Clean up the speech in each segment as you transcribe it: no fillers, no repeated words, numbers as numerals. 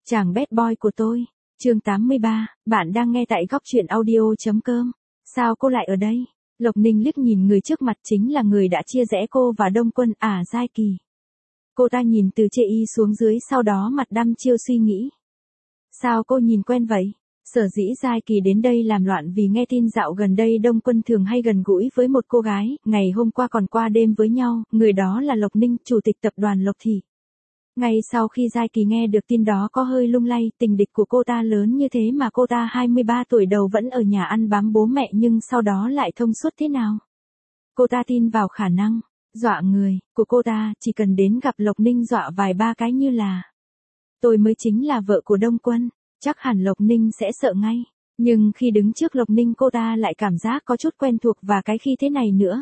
Chàng bad boy của tôi. Chương 83, bạn đang nghe tại góc truyện audio.com. Sao cô lại ở đây? Lộc Ninh liếc nhìn người trước mặt chính là người đã chia rẽ cô và Đông Quân, Giai Kỳ. Cô ta nhìn từ chê y xuống dưới, sau đó mặt đăm chiêu suy nghĩ. Sao cô nhìn quen vậy? Sở dĩ Giai Kỳ đến đây làm loạn vì nghe tin dạo gần đây Đông Quân thường hay gần gũi với một cô gái, ngày hôm qua còn qua đêm với nhau, người đó là Lộc Ninh, chủ tịch tập đoàn Lộc Thị. Ngay sau khi Giai Kỳ nghe được tin đó có hơi lung lay, tình địch của cô ta lớn như thế mà cô ta 23 tuổi đầu vẫn ở nhà ăn bám bố mẹ nhưng sau đó lại thông suốt thế nào? Cô ta tin vào khả năng dọa người của cô ta, chỉ cần đến gặp Lộc Ninh dọa vài ba cái như là tôi mới chính là vợ của Đông Quân, chắc hẳn Lộc Ninh sẽ sợ ngay. Nhưng khi đứng trước Lộc Ninh cô ta lại cảm giác có chút quen thuộc và cái khi thế này nữa.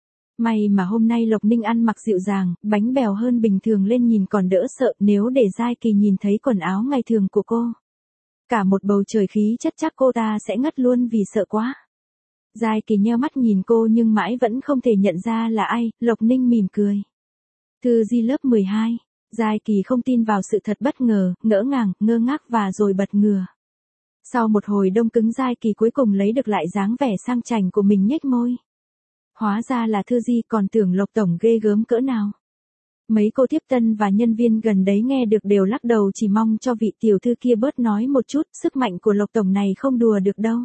May mà hôm nay Lộc Ninh ăn mặc dịu dàng, bánh bèo hơn bình thường lên nhìn còn đỡ sợ, nếu để Giai Kỳ nhìn thấy quần áo ngày thường của cô. Cả một bầu trời khí chất chắc cô ta sẽ ngất luôn vì sợ quá. Giai Kỳ nheo mắt nhìn cô nhưng mãi vẫn không thể nhận ra là ai, Lộc Ninh mỉm cười. Thư Di lớp 12, Giai Kỳ không tin vào sự thật, bất ngờ, ngỡ ngàng, ngơ ngác và rồi bật ngửa. Sau một hồi đông cứng Giai Kỳ cuối cùng lấy được lại dáng vẻ sang chảnh của mình, nhếch môi. Hóa ra là Thư Di, còn tưởng Lộc tổng ghê gớm cỡ nào. Mấy cô tiếp tân và nhân viên gần đấy nghe được đều lắc đầu, chỉ mong cho vị tiểu thư kia bớt nói một chút, sức mạnh của Lộc tổng này không đùa được đâu.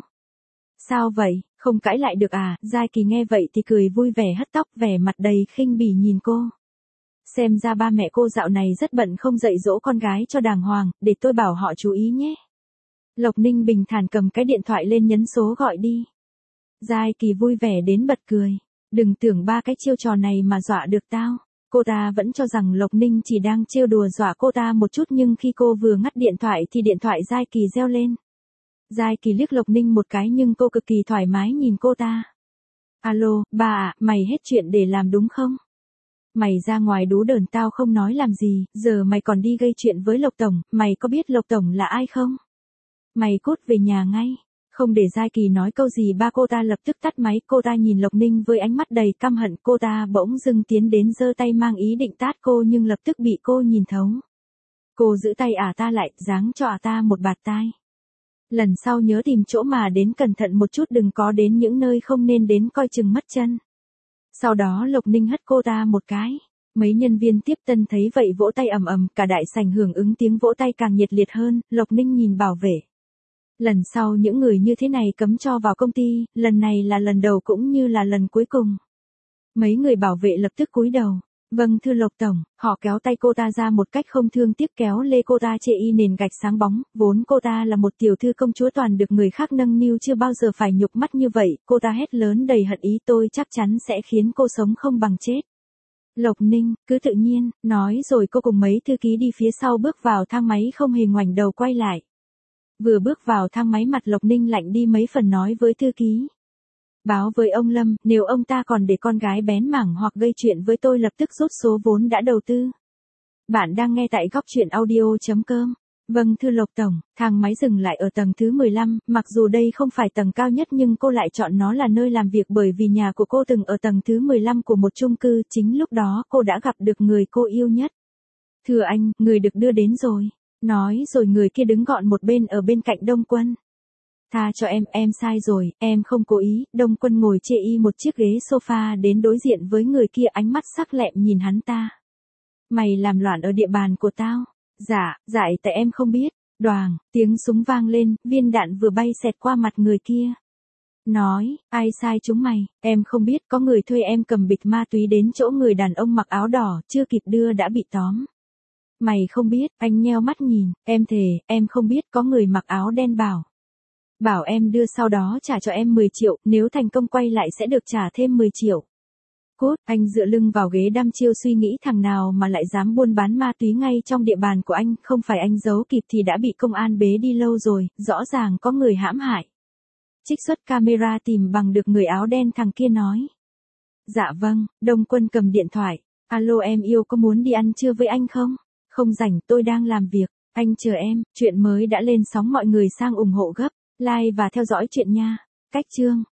Sao vậy, không cãi lại được à? Giai Kỳ nghe vậy thì cười vui vẻ hất tóc, vẻ mặt đầy khinh bỉ nhìn cô. Xem ra ba mẹ cô dạo này rất bận không dạy dỗ con gái cho đàng hoàng, để tôi bảo họ chú ý nhé. Lộc Ninh bình thản cầm cái điện thoại lên nhấn số gọi đi. Giai Kỳ vui vẻ đến bật cười. Đừng tưởng ba cái chiêu trò này mà dọa được tao. Cô ta vẫn cho rằng Lộc Ninh chỉ đang trêu đùa dọa cô ta một chút, nhưng khi cô vừa ngắt điện thoại thì điện thoại Giai Kỳ reo lên. Giai Kỳ liếc Lộc Ninh một cái nhưng cô cực kỳ thoải mái nhìn cô ta. Alo, ba à, mày hết chuyện để làm đúng không? Mày ra ngoài đú đờn tao không nói làm gì, giờ mày còn đi gây chuyện với Lộc tổng, mày có biết Lộc tổng là ai không? Mày cút về nhà ngay. Không để Giai Kỳ nói câu gì ba cô ta lập tức tắt máy. Cô ta nhìn Lộc Ninh với ánh mắt đầy căm hận. Cô ta bỗng dưng tiến đến giơ tay mang ý định tát cô nhưng lập tức bị cô nhìn thấu. Cô giữ tay ta lại, giáng cho ta một bạt tai. Lần sau nhớ tìm chỗ mà đến cẩn thận một chút, đừng có đến những nơi không nên đến, coi chừng mất chân. Sau đó Lộc Ninh hất cô ta một cái. Mấy nhân viên tiếp tân thấy vậy vỗ tay ầm ầm, cả đại sảnh hưởng ứng tiếng vỗ tay càng nhiệt liệt hơn. Lộc Ninh nhìn bảo vệ. Lần sau những người như thế này cấm cho vào công ty, lần này là lần đầu cũng như là lần cuối cùng. Mấy người bảo vệ lập tức cúi đầu. Vâng thưa Lộc tổng. Họ kéo tay cô ta ra một cách không thương tiếc, kéo lê cô ta chê y nền gạch sáng bóng. Vốn cô ta là một tiểu thư công chúa toàn được người khác nâng niu, chưa bao giờ phải nhục mắt như vậy. Cô ta hét lớn đầy hận ý, tôi chắc chắn sẽ khiến cô sống không bằng chết. Lộc Ninh, cứ tự nhiên, nói rồi cô cùng mấy thư ký đi phía sau bước vào thang máy, không hề ngoảnh đầu quay lại. Vừa bước vào thang máy mặt Lộc Ninh lạnh đi mấy phần, nói với thư ký. Báo với ông Lâm, nếu ông ta còn để con gái bén mảng hoặc gây chuyện với tôi lập tức rút số vốn đã đầu tư. Bạn đang nghe tại góc truyện audio.com. Vâng thưa Lộc tổng. Thang máy dừng lại ở tầng thứ 15, mặc dù đây không phải tầng cao nhất nhưng cô lại chọn nó là nơi làm việc bởi vì nhà của cô từng ở tầng thứ 15 của một chung cư, chính lúc đó cô đã gặp được người cô yêu nhất. Thưa anh, người được đưa đến rồi. Nói rồi người kia đứng gọn một bên ở bên cạnh Đông Quân. Tha cho em sai rồi, em không cố ý. Đông Quân ngồi chê y một chiếc ghế sofa đến đối diện với người kia, ánh mắt sắc lẹm nhìn hắn ta. Mày làm loạn ở địa bàn của tao. Dạ, tại em không biết. Đoàng, tiếng súng vang lên, viên đạn vừa bay xẹt qua mặt người kia. Nói, ai sai chúng mày, em không biết, có người thuê em cầm bịch ma túy đến chỗ người đàn ông mặc áo đỏ, chưa kịp đưa đã bị tóm. Mày không biết, anh nheo mắt nhìn, em thề, em không biết, có người mặc áo đen bảo em đưa, sau đó trả cho em 10 triệu, nếu thành công quay lại sẽ được trả thêm 10 triệu. Cút, anh dựa lưng vào ghế đăm chiêu suy nghĩ, thằng nào mà lại dám buôn bán ma túy ngay trong địa bàn của anh, không phải anh giấu kịp thì đã bị công an bế đi lâu rồi, rõ ràng có người hãm hại. Trích xuất camera tìm bằng được người áo đen, thằng kia nói. Dạ vâng. Đông Quân cầm điện thoại. Alo em yêu, có muốn đi ăn trưa với anh không? Không rảnh, tôi đang làm việc. Anh chờ em. Chuyện mới đã lên sóng, mọi người sang ủng hộ gấp like và theo dõi chuyện nha. Cách chương